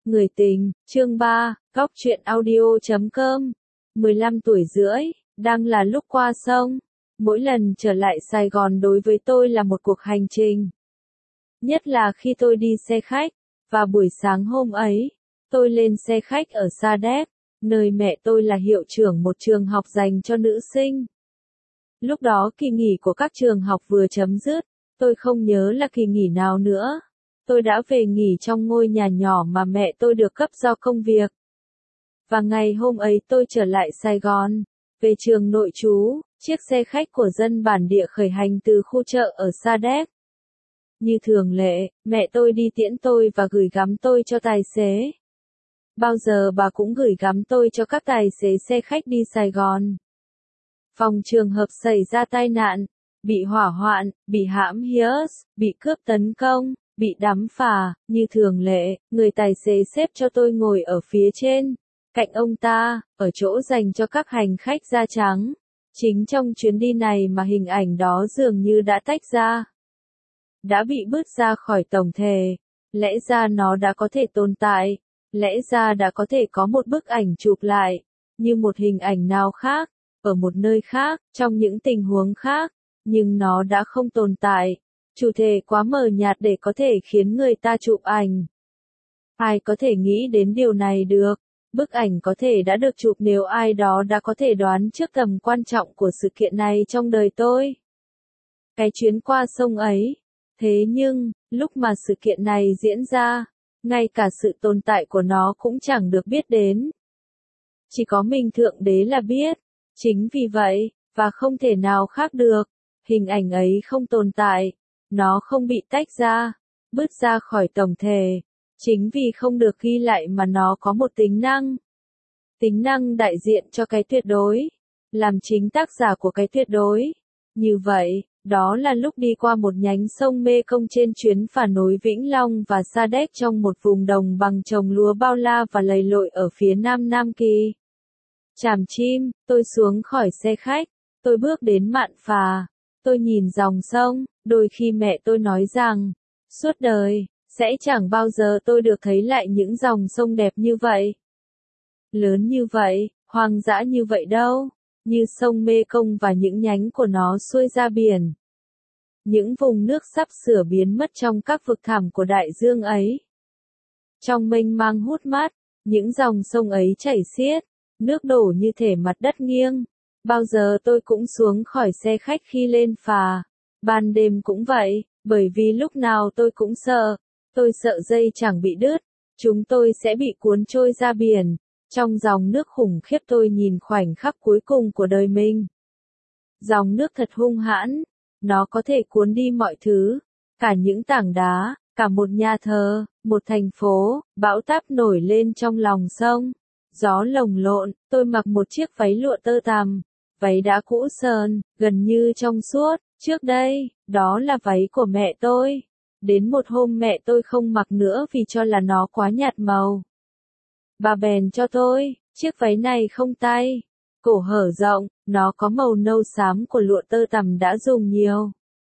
Người tình, chương 3, Góc truyện audio.com. 15 tuổi rưỡi, đang là lúc qua sông. Mỗi lần trở lại Sài Gòn đối với tôi là một cuộc hành trình. Nhất là khi tôi đi xe khách, và buổi sáng hôm ấy, tôi lên xe khách ở Sa Đéc, nơi mẹ tôi là hiệu trưởng một trường học dành cho nữ sinh. Lúc đó kỳ nghỉ của các trường học vừa chấm dứt, tôi không nhớ là kỳ nghỉ nào nữa. Tôi đã về nghỉ trong ngôi nhà nhỏ mà mẹ tôi được cấp do công việc. Và ngày hôm ấy tôi trở lại Sài Gòn, về trường nội trú, chiếc xe khách của dân bản địa khởi hành từ khu chợ ở Sa Đéc. Như thường lệ, mẹ tôi đi tiễn tôi và gửi gắm tôi cho tài xế. Bao giờ bà cũng gửi gắm tôi cho các tài xế xe khách đi Sài Gòn. Phòng trường hợp xảy ra tai nạn, bị hỏa hoạn, bị hãm hiếp, bị cướp tấn công, bị đắm phà, như thường lệ, người tài xế xếp cho tôi ngồi ở phía trên, cạnh ông ta, ở chỗ dành cho các hành khách da trắng. Chính trong chuyến đi này mà hình ảnh đó dường như đã tách ra. Đã bị bứt ra khỏi tổng thể. Lẽ ra nó đã có thể tồn tại. Lẽ ra đã có thể có một bức ảnh chụp lại, như một hình ảnh nào khác, ở một nơi khác, trong những tình huống khác, nhưng nó đã không tồn tại. Chủ thể quá mờ nhạt để có thể khiến người ta chụp ảnh. Ai có thể nghĩ đến điều này được? Bức ảnh có thể đã được chụp nếu ai đó đã có thể đoán trước tầm quan trọng của sự kiện này trong đời tôi. Cái chuyến qua sông ấy. Thế nhưng, lúc mà sự kiện này diễn ra, ngay cả sự tồn tại của nó cũng chẳng được biết đến. Chỉ có mình Thượng Đế là biết. Chính vì vậy, và không thể nào khác được, hình ảnh ấy không tồn tại. Nó không bị tách ra, bứt ra khỏi tổng thể. Chính vì không được ghi lại mà nó có một tính năng. Tính năng đại diện cho cái tuyệt đối. Làm chính tác giả của cái tuyệt đối. Như vậy, đó là lúc đi qua một nhánh sông Mê Công trên chuyến phà nối Vĩnh Long và Sa Đéc trong một vùng đồng bằng trồng lúa bao la và lầy lội ở phía nam Nam Kỳ. Tràm chim, tôi xuống khỏi xe khách. Tôi bước đến mạn phà. Tôi nhìn dòng sông, đôi khi mẹ tôi nói rằng, suốt đời, sẽ chẳng bao giờ tôi được thấy lại những dòng sông đẹp như vậy. Lớn như vậy, hoang dã như vậy đâu, như sông Mê Công và những nhánh của nó xuôi ra biển. Những vùng nước sắp sửa biến mất trong các vực thẳm của đại dương ấy. Trong mênh mang hút mát, những dòng sông ấy chảy xiết, nước đổ như thể mặt đất nghiêng. Bao giờ tôi cũng xuống khỏi xe khách khi lên phà. Ban đêm cũng vậy, bởi vì lúc nào tôi cũng sợ. Tôi sợ dây chẳng bị đứt, chúng tôi sẽ bị cuốn trôi ra biển. Trong dòng nước khủng khiếp tôi nhìn khoảnh khắc cuối cùng của đời mình. Dòng nước thật hung hãn, nó có thể cuốn đi mọi thứ, cả những tảng đá, cả một nhà thờ, một thành phố. Bão táp nổi lên trong lòng sông. Gió lồng lộn, tôi mặc một chiếc váy lụa tơ tằm, váy đã cũ sờn, gần như trong suốt. Trước đây, đó là váy của mẹ tôi. Đến một hôm mẹ tôi không mặc nữa vì cho là nó quá nhạt màu. Bà bèn cho tôi, chiếc váy này không tay, cổ hở rộng, nó có màu nâu xám của lụa tơ tằm đã dùng nhiều.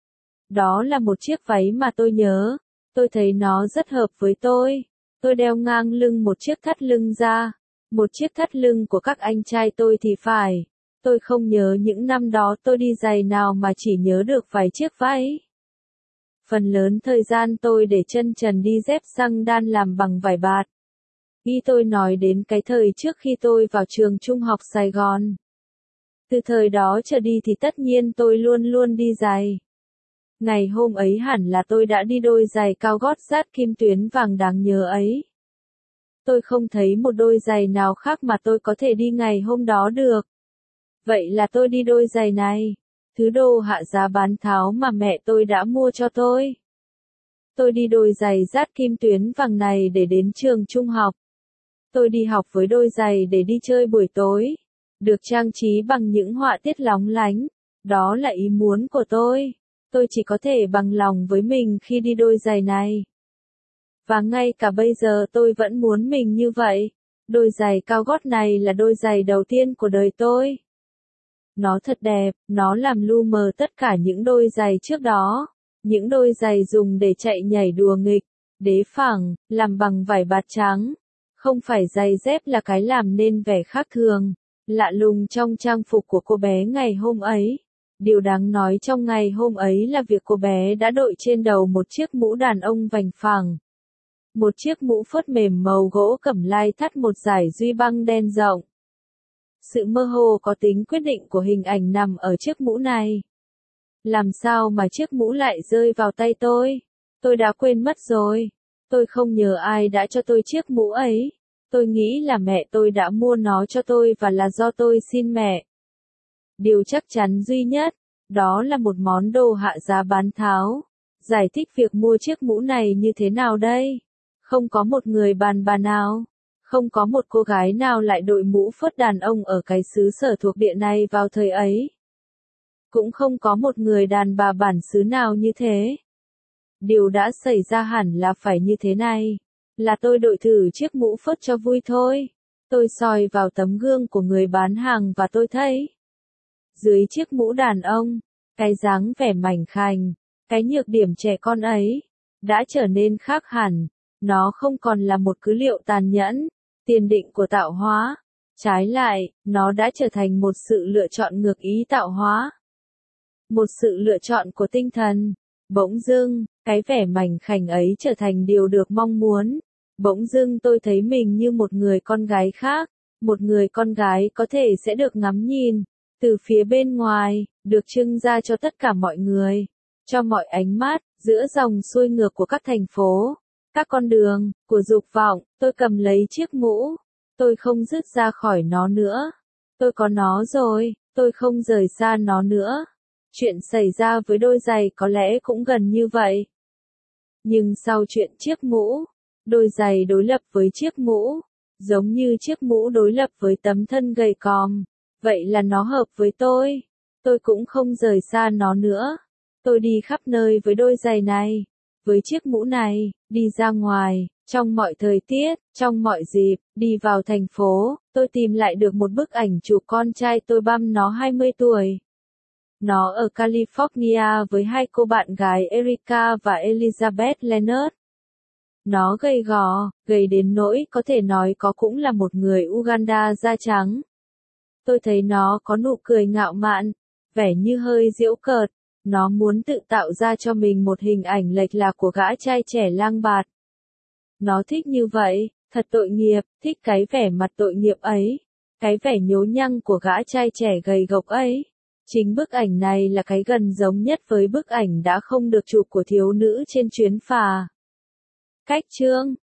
Đó là một chiếc váy mà tôi nhớ, tôi thấy nó rất hợp với tôi. Tôi đeo ngang lưng một chiếc thắt lưng da, một chiếc thắt lưng của các anh trai tôi thì phải. Tôi không nhớ những năm đó tôi đi giày nào mà chỉ nhớ được vài chiếc váy. Phần lớn thời gian tôi để chân trần đi dép xăng đan làm bằng vải bạt. Khi tôi nói đến cái thời trước khi tôi vào trường trung học Sài Gòn. Từ thời đó trở đi thì tất nhiên tôi luôn luôn đi giày. Ngày hôm ấy hẳn là tôi đã đi đôi giày cao gót dát kim tuyến vàng đáng nhớ ấy. Tôi không thấy một đôi giày nào khác mà tôi có thể đi ngày hôm đó được. Vậy là tôi đi đôi giày này, thứ đồ hạ giá bán tháo mà mẹ tôi đã mua cho tôi. Tôi đi đôi giày dát kim tuyến vàng này để đến trường trung học. Tôi đi học với đôi giày để đi chơi buổi tối, được trang trí bằng những họa tiết lóng lánh. Đó là ý muốn của tôi. Tôi chỉ có thể bằng lòng với mình khi đi đôi giày này. Và ngay cả bây giờ tôi vẫn muốn mình như vậy. Đôi giày cao gót này là đôi giày đầu tiên của đời tôi. Nó thật đẹp, nó làm lu mờ tất cả những đôi giày trước đó. Những đôi giày dùng để chạy nhảy đùa nghịch. đế phẳng, làm bằng vải bạt trắng. Không phải giày dép là cái làm nên vẻ khác thường, lạ lùng trong trang phục của cô bé ngày hôm ấy. Điều đáng nói trong ngày hôm ấy là việc cô bé đã đội trên đầu một chiếc mũ đàn ông vành phẳng. Một chiếc mũ phớt mềm màu gỗ cẩm lai thắt một dải duy băng đen rộng. Sự mơ hồ có tính quyết định của hình ảnh nằm ở chiếc mũ này. Làm sao mà chiếc mũ lại rơi vào tay tôi? Tôi đã quên mất rồi. Tôi không nhớ ai đã cho tôi chiếc mũ ấy. Tôi nghĩ là mẹ tôi đã mua nó cho tôi và là do tôi xin mẹ. Điều chắc chắn duy nhất, đó là một món đồ hạ giá bán tháo. Giải thích việc mua chiếc mũ này như thế nào đây? Không có một người bàn bà nào. Không có một cô gái nào lại đội mũ phớt đàn ông ở cái xứ sở thuộc địa này vào thời ấy. Cũng không có một người đàn bà bản xứ nào như thế. Điều đã xảy ra hẳn là phải như thế này. Là tôi đội thử chiếc mũ phớt cho vui thôi. Tôi soi vào tấm gương của người bán hàng và tôi thấy. Dưới chiếc mũ đàn ông, cái dáng vẻ mảnh khảnh, cái nhược điểm trẻ con ấy, đã trở nên khác hẳn. Nó không còn là một cứ liệu tàn nhẫn, tiền định của tạo hóa. Trái lại, nó đã trở thành một sự lựa chọn ngược ý tạo hóa. Một sự lựa chọn của tinh thần. Bỗng dưng, cái vẻ mảnh khảnh ấy trở thành điều được mong muốn. Bỗng dưng tôi thấy mình như một người con gái khác. Một người con gái có thể sẽ được ngắm nhìn, từ phía bên ngoài, được trưng ra cho tất cả mọi người. Cho mọi ánh mắt, giữa dòng xuôi ngược của các thành phố. Các con đường, của dục vọng, tôi cầm lấy chiếc mũ. Tôi không dứt ra khỏi nó nữa. Tôi có nó rồi, tôi không rời xa nó nữa. Chuyện xảy ra với đôi giày có lẽ cũng gần như vậy. Nhưng sau chuyện chiếc mũ, đôi giày đối lập với chiếc mũ, giống như chiếc mũ đối lập với tấm thân gầy còm. Vậy là nó hợp với tôi. Tôi cũng không rời xa nó nữa. Tôi đi khắp nơi với đôi giày này, với chiếc mũ này, đi ra ngoài, trong mọi thời tiết, trong mọi dịp, đi vào thành phố. Tôi tìm lại được một bức ảnh chụp con trai tôi băm nó 20 tuổi. Nó ở California với hai cô bạn gái Erica và Elizabeth Leonard. Nó gầy gò, gầy đến nỗi có thể nói có cũng là một người Uganda da trắng. Tôi thấy nó có nụ cười ngạo mạn, vẻ như hơi giễu cợt. Nó muốn tự tạo ra cho mình một hình ảnh lệch lạc của gã trai trẻ lang bạt. Nó thích như vậy, thật tội nghiệp, thích cái vẻ mặt tội nghiệp ấy. Cái vẻ nhố nhăng của gã trai trẻ gầy gộc ấy. Chính bức ảnh này là cái gần giống nhất với bức ảnh đã không được chụp của thiếu nữ trên chuyến phà. Cách chương